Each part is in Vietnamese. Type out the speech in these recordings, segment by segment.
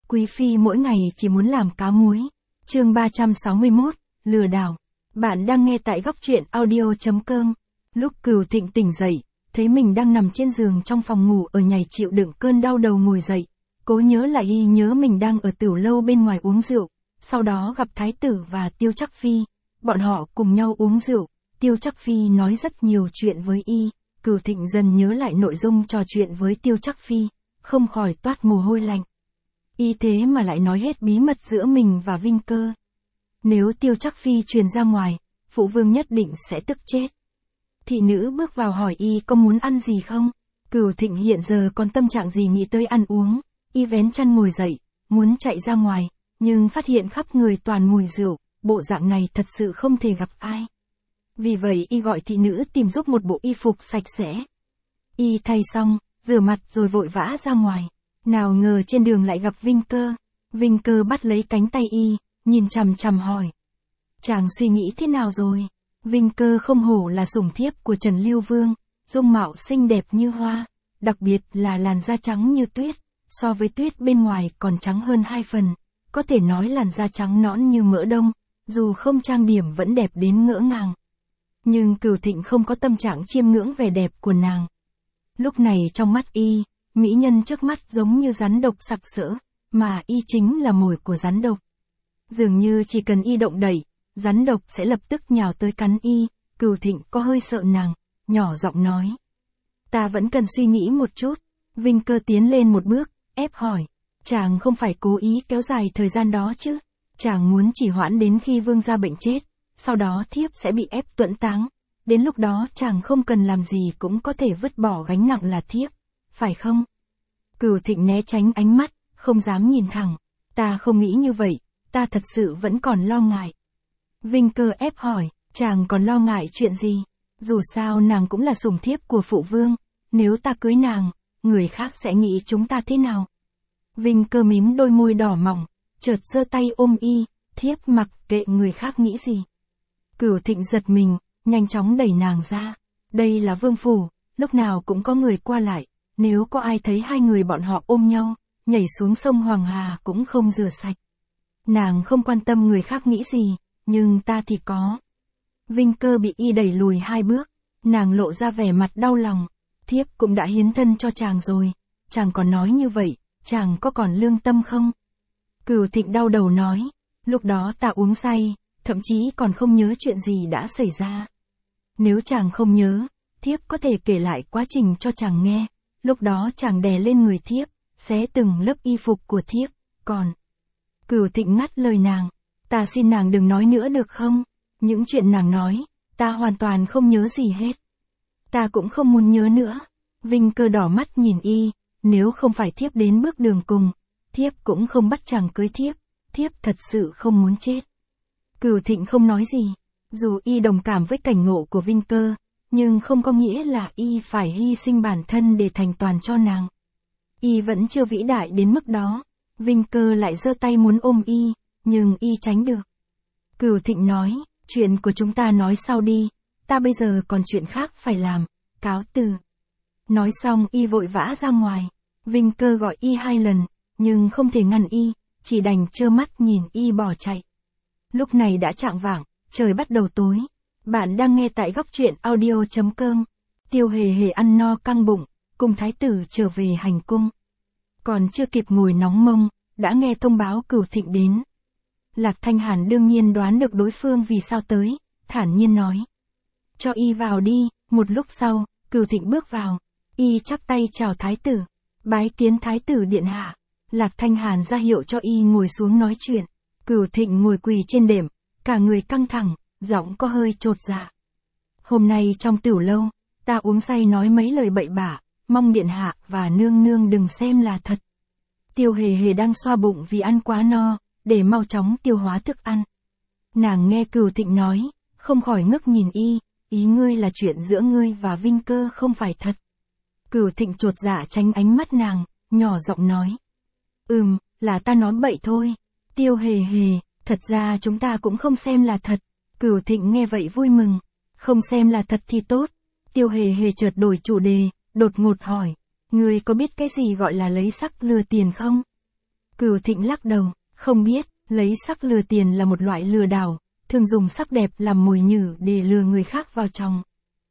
quý phi mỗi ngày chỉ muốn làm cá muối. Chương 361, lừa đảo. Bạn đang nghe tại góc truyện audio.com. Lúc Cửu Thịnh tỉnh dậy, thấy mình đang nằm trên giường trong phòng ngủ ở nhảy chịu đựng cơn đau đầu ngồi dậy. Cố nhớ lại nhớ mình đang ở tiểu lâu bên ngoài uống rượu, sau đó gặp Thái tử và Tiêu Trắc Phi. Bọn họ cùng nhau uống rượu, Tiêu Trắc Phi nói rất nhiều chuyện với Cửu Thịnh dần nhớ lại nội dung trò chuyện với Tiêu Trắc Phi, không khỏi toát mồ hôi lạnh. Thế mà lại nói hết bí mật giữa mình và Vinh Cơ. Nếu Tiêu Trắc Phi truyền ra ngoài, phụ vương nhất định sẽ tức chết. Thị nữ bước vào hỏi có muốn ăn gì không? Cửu Thịnh hiện giờ còn tâm trạng gì nghĩ tới ăn uống, vén chăn ngồi dậy, muốn chạy ra ngoài, nhưng phát hiện khắp người toàn mùi rượu, bộ dạng này thật sự không thể gặp ai. Vì vậy gọi thị nữ tìm giúp một bộ y phục sạch sẽ. Thay xong, rửa mặt rồi vội vã ra ngoài. Nào ngờ trên đường lại gặp Vinh Cơ. Vinh Cơ bắt lấy cánh tay nhìn chằm chằm hỏi. Chàng suy nghĩ thế nào rồi? Vinh Cơ không hổ là sủng thiếp của Trần Lưu Vương, dung mạo xinh đẹp như hoa, đặc biệt là làn da trắng như tuyết, so với tuyết bên ngoài còn trắng hơn 2 phần, có thể nói làn da trắng nõn như mỡ đông, dù không trang điểm vẫn đẹp đến ngỡ ngàng. Nhưng Cửu Thịnh không có tâm trạng chiêm ngưỡng vẻ đẹp của nàng. Lúc này trong mắt mỹ nhân trước mắt giống như rắn độc sặc sỡ, mà chính là mồi của rắn độc. Dường như chỉ cần động đậy, rắn độc sẽ lập tức nhào tới cắn Cửu Thịnh có hơi sợ nàng, nhỏ giọng nói. Ta vẫn cần suy nghĩ một chút. Vinh Cơ tiến lên một bước, ép hỏi. Chàng không phải cố ý kéo dài thời gian đó chứ? Chàng muốn chỉ hoãn đến khi vương gia bệnh chết, sau đó thiếp sẽ bị ép tuẫn táng. Đến lúc đó chàng không cần làm gì cũng có thể vứt bỏ gánh nặng là thiếp, phải không? Cửu Thịnh né tránh ánh mắt, không dám nhìn thẳng. Ta không nghĩ như vậy, ta thật sự vẫn còn lo ngại. Vinh Cơ ép hỏi, chàng còn lo ngại chuyện gì? Dù sao nàng cũng là sủng thiếp của phụ vương, nếu ta cưới nàng, người khác sẽ nghĩ chúng ta thế nào? Vinh Cơ mím đôi môi đỏ mỏng, chợt giơ tay ôm thiếp mặc kệ người khác nghĩ gì. Cửu Thịnh giật mình, nhanh chóng đẩy nàng ra. Đây là vương phủ, lúc nào cũng có người qua lại, nếu có ai thấy hai người bọn họ ôm nhau, nhảy xuống sông Hoàng Hà cũng không rửa sạch. Nàng không quan tâm người khác nghĩ gì, nhưng ta thì có. Vinh Cơ bị đẩy lùi 2 bước, nàng lộ ra vẻ mặt đau lòng. Thiếp cũng đã hiến thân cho chàng rồi, chàng còn nói như vậy, chàng có còn lương tâm không? Cửu Thịnh đau đầu nói, lúc đó ta uống say, thậm chí còn không nhớ chuyện gì đã xảy ra. Nếu chàng không nhớ, thiếp có thể kể lại quá trình cho chàng nghe. Lúc đó chàng đè lên người thiếp, xé từng lớp y phục của thiếp, còn... Cửu Thịnh ngắt lời nàng, ta xin nàng đừng nói nữa được không? Những chuyện nàng nói, ta hoàn toàn không nhớ gì hết. Ta cũng không muốn nhớ nữa. Vinh Cơ đỏ mắt nhìn nếu không phải thiếp đến bước đường cùng, thiếp cũng không bắt chàng cưới thiếp thật sự không muốn chết. Cửu Thịnh không nói gì, dù đồng cảm với cảnh ngộ của Vinh Cơ, nhưng không có nghĩa là phải hy sinh bản thân để thành toàn cho nàng. Vẫn chưa vĩ đại đến mức đó. Vinh Cơ lại giơ tay muốn ôm nhưng tránh được. Cửu Thịnh nói, chuyện của chúng ta nói sau đi, ta bây giờ còn chuyện khác phải làm, cáo từ. Nói xong vội vã ra ngoài. Vinh Cơ gọi 2 lần, nhưng không thể ngăn chỉ đành trơ mắt nhìn bỏ chạy. Lúc này đã chạng vạng, trời bắt đầu tối. Bạn đang nghe tại góc truyện audio.com. Tiêu Hề Hề ăn no căng bụng, cùng thái tử trở về hành cung. Còn chưa kịp ngồi nóng mông, đã nghe thông báo Cửu Thịnh đến. Lạc Thanh Hàn đương nhiên đoán được đối phương vì sao tới, thản nhiên nói. Cho vào đi. Một lúc sau, Cửu Thịnh bước vào. Chắp tay chào thái tử. Bái kiến thái tử điện hạ. Lạc Thanh Hàn ra hiệu cho ngồi xuống nói chuyện. Cửu Thịnh ngồi quỳ trên đệm, cả người căng thẳng, giọng có hơi chột dạ. Hôm nay trong tiểu lâu, ta uống say nói mấy lời bậy bạ, mong điện hạ và nương nương đừng xem là thật. Tiêu Hề Hề đang xoa bụng vì ăn quá no, để mau chóng tiêu hóa thức ăn. Nàng nghe Cửu Thịnh nói, không khỏi ngước nhìn ý ngươi là chuyện giữa ngươi và Vinh Cơ không phải thật. Cửu Thịnh chột dạ tránh ánh mắt nàng, nhỏ giọng nói. Là ta nói bậy thôi. Tiêu Hề Hề, thật ra chúng ta cũng không xem là thật. Cửu Thịnh nghe vậy vui mừng. Không xem là thật thì tốt. Tiêu Hề Hề chợt đổi chủ đề, đột ngột hỏi. Ngươi có biết cái gì gọi là lấy sắc lừa tiền không? Cửu Thịnh lắc đầu, không biết, lấy sắc lừa tiền là một loại lừa đảo, thường dùng sắc đẹp làm mồi nhử để lừa người khác vào trong.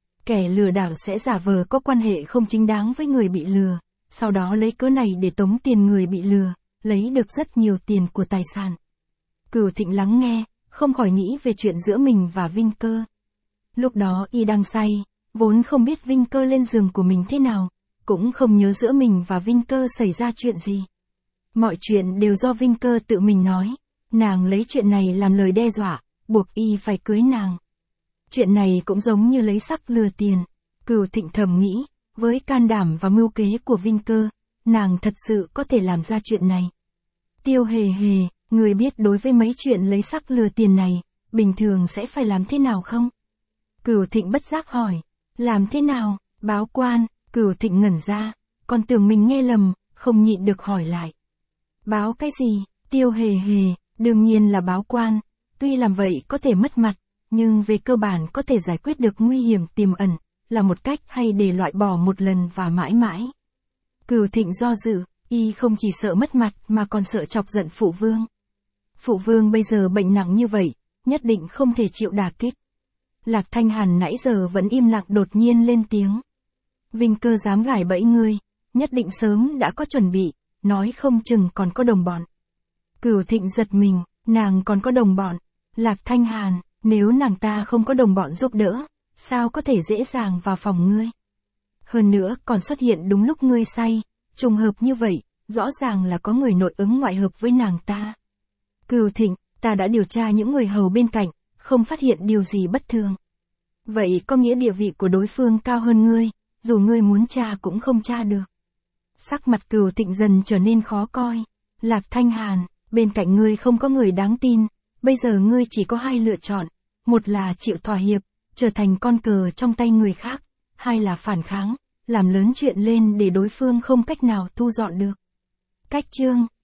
Kẻ lừa đảo sẽ giả vờ có quan hệ không chính đáng với người bị lừa, sau đó lấy cớ này để tống tiền người bị lừa, lấy được rất nhiều tiền của tài sản. Cửu Thịnh lắng nghe, không khỏi nghĩ về chuyện giữa mình và Vinh Cơ. Lúc đó y đang say, vốn không biết Vinh Cơ lên giường của mình thế nào, cũng không nhớ giữa mình và Vinh Cơ xảy ra chuyện gì. Mọi chuyện đều do Vinh Cơ tự mình nói, nàng lấy chuyện này làm lời đe dọa, buộc y phải cưới nàng. Chuyện này cũng giống như lấy sắc lừa tiền. Cửu Thịnh thầm nghĩ, với can đảm và mưu kế của Vinh Cơ, nàng thật sự có thể làm ra chuyện này. Tiêu Hề Hề, người biết đối với mấy chuyện lấy sắc lừa tiền này, bình thường sẽ phải làm thế nào không? Cửu Thịnh bất giác hỏi, làm thế nào, báo quan? Cửu Thịnh ngẩn ra, còn tưởng mình nghe lầm, không nhịn được hỏi lại. Báo cái gì? Tiêu Hề Hề, đương nhiên là báo quan, tuy làm vậy có thể mất mặt, nhưng về cơ bản có thể giải quyết được nguy hiểm tiềm ẩn, là một cách hay để loại bỏ một lần và mãi mãi. Cửu Thịnh do dự, y không chỉ sợ mất mặt mà còn sợ chọc giận phụ vương. Phụ vương bây giờ bệnh nặng như vậy, nhất định không thể chịu đả kích. Lạc Thanh Hàn nãy giờ vẫn im lặng đột nhiên lên tiếng. Vinh Cơ dám gài bẫy ngươi, nhất định sớm đã có chuẩn bị, nói không chừng còn có đồng bọn. Cửu Thịnh giật mình, nàng còn có đồng bọn. Lạc Thanh Hàn, nếu nàng ta không có đồng bọn giúp đỡ, sao có thể dễ dàng vào phòng ngươi? Hơn nữa còn xuất hiện đúng lúc ngươi say, trùng hợp như vậy, rõ ràng là có người nội ứng ngoại hợp với nàng ta. Cửu Thịnh, ta đã điều tra những người hầu bên cạnh, không phát hiện điều gì bất thường. Vậy có nghĩa địa vị của đối phương cao hơn ngươi, dù ngươi muốn tra cũng không tra được. Sắc mặt Cửu Thịnh dần trở nên khó coi. Lạc Thanh Hàn, bên cạnh ngươi không có người đáng tin, bây giờ ngươi chỉ có hai lựa chọn, một là chịu thỏa hiệp, trở thành con cờ trong tay người khác, hai là phản kháng, làm lớn chuyện lên để đối phương không cách nào thu dọn được. Cách chương